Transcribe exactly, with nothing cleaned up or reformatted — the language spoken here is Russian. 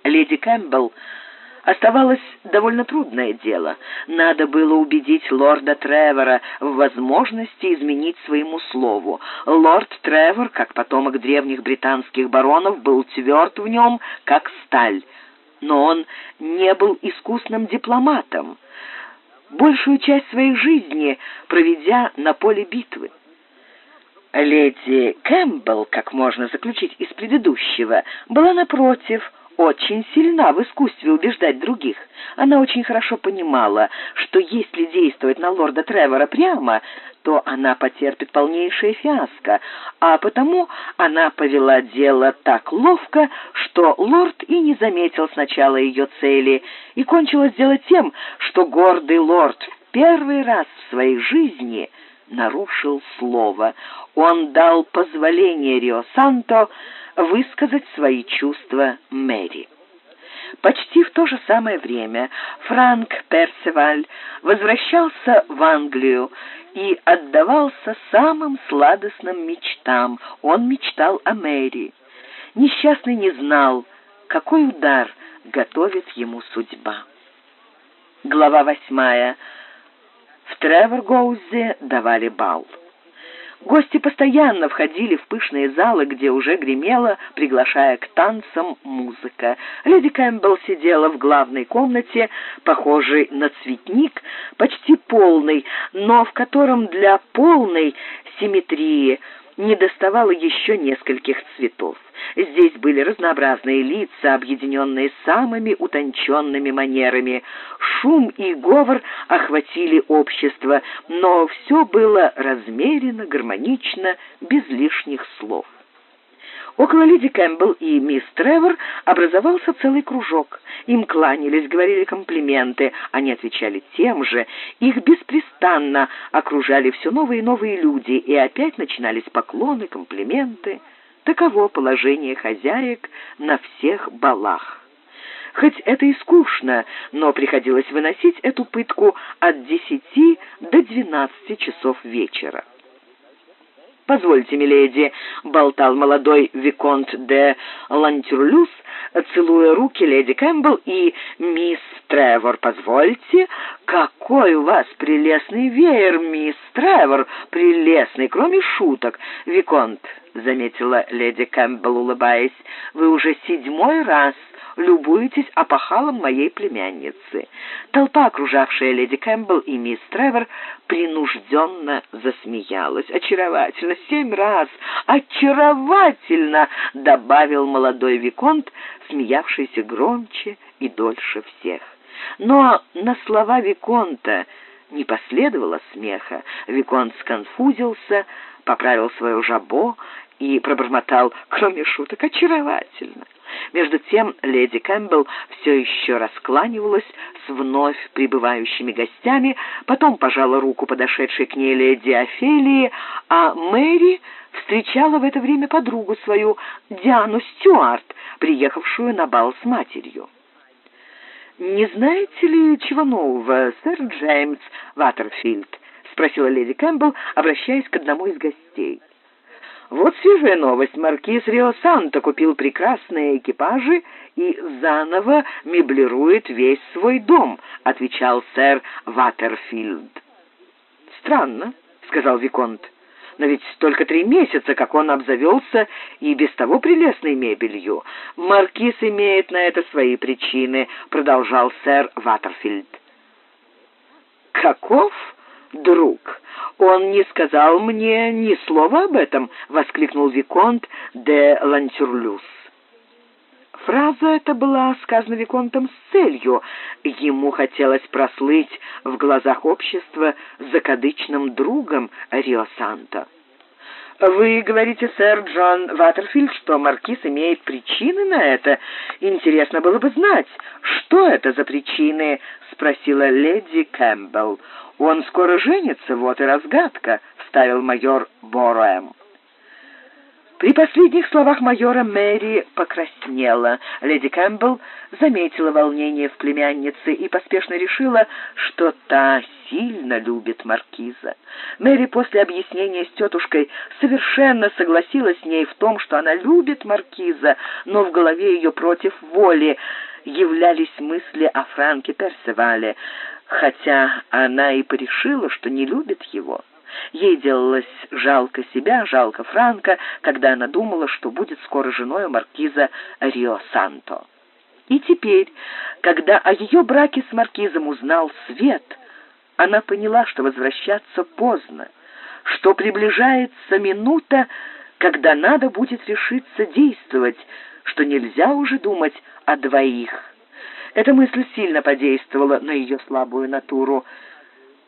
Леди Кэмпбелл оставалось довольно трудное дело. Надо было убедить лорда Тревора в возможности изменить своему слову. Лорд Тревор, как потомок древних британских баронов, был тверд в нем, как сталь. Но он не был искусным дипломатом, большую часть своей жизни проведя на поле битвы. Леди Кэмпбелл, как можно заключить из предыдущего, была, напротив, очень сильна в искусстве убеждать других. Она очень хорошо понимала, что если действовать на лорда Тревора прямо, то она потерпит полнейшее фиаско, а потому она повела дело так ловко, что лорд и не заметил сначала ее цели, и кончилось дело тем, что гордый лорд в первый раз в своей жизни нарушил слово. Он дал позволение Рио Санто высказать свои чувства Мэри. Почти в то же самое время Франк Персиваль возвращался в Англию и отдавался самым сладостным мечтам. Он мечтал о Мэри. Несчастный не знал, какой удар готовит ему судьба. Глава восьмая. В Тревор-Гоузе давали бал. Гости постоянно входили в пышные залы, где уже гремела, приглашая к танцам, музыка. Леди Кэмпбелл сидела в главной комнате, похожей на цветник, почти полный, но в котором для полной симметрии недоставало еще нескольких цветов. Здесь были разнообразные лица, объединенные самыми утонченными манерами. Шум и говор охватили общество, но все было размеренно, гармонично, без лишних слов. Около леди Кэмпбелл и мисс Тревор образовался целый кружок. Им кланялись, говорили комплименты, они отвечали тем же. Их беспрестанно окружали все новые и новые люди, и опять начинались поклоны, комплименты. Таково положение хозяек на всех балах. Хоть это и скучно, но приходилось выносить эту пытку от десяти до двенадцати часов вечера. «Позвольте, миледи», — болтал молодой виконт де Лантюрлюс, целуя руки леди Кэмпбелл и мисс Тревор. «Позвольте, какой у вас прелестный веер, мисс Тревор, прелестный, кроме шуток, виконт», — заметила леди Кэмпбелл, улыбаясь, — «вы уже седьмой раз любуетесь опахалом моей племянницы». Толпа, окружавшая леди Кэмпбелл и мисс Тревор, принужденно засмеялась. «Очаровательно! Семь раз! Очаровательно!» — добавил молодой виконт, смеявшийся громче и дольше всех. Но на слова виконта не последовало смеха. Виконт сконфузился, поправил свое жабо и пробормотал: «Кроме шуток, очаровательно». Между тем леди Кэмпбелл все еще раскланивалась с вновь прибывающими гостями, потом пожала руку подошедшей к ней леди Офелии, а Мэри встречала в это время подругу свою, Диану Стюарт, приехавшую на бал с матерью. «Не знаете ли чего нового, сэр Джеймс Ваттерфилд?» — спросила леди Кэмпбелл, обращаясь к одному из гостей. «Вот свежая новость. Маркиз Рио Санто купил прекрасные экипажи и заново меблирует весь свой дом», — отвечал сэр Ваттерфилд. «Странно», — сказал виконт, — «но ведь только три месяца, как он обзавелся и без того прелестной мебелью. Маркиз имеет на это свои причины», — продолжал сэр Ваттерфилд. «Каков друг? Он не сказал мне ни слова об этом», — воскликнул виконт де Лантюрлюс. Фраза эта была сказана виконтом с целью. Ему хотелось прослыть в глазах общества закадычным другом Рио Санто. «Вы говорите, сэр Джон Ваттерфилд, что маркиз имеет причины на это? Интересно было бы знать, что это за причины?» — спросила леди Кэмпбелл. «Он скоро женится, вот и разгадка», — вставил майор Боруэм. При последних словах майора Мэри покраснела. Леди Кэмпбелл заметила волнение в племяннице и поспешно решила, что та сильно любит маркиза. Мэри после объяснения с тетушкой совершенно согласилась с ней в том, что она любит маркиза, но в голове ее против воли являлись мысли о Франке Персивале, хотя она и порешила, что не любит его. Ей делалось жалко себя, жалко Франка, когда она думала, что будет скоро женой маркиза Рио-Санто. И теперь, когда о ее браке с маркизом узнал свет, она поняла, что возвращаться поздно, что приближается минута, когда надо будет решиться действовать, что нельзя уже думать о двоих. Эта мысль сильно подействовала на ее слабую натуру.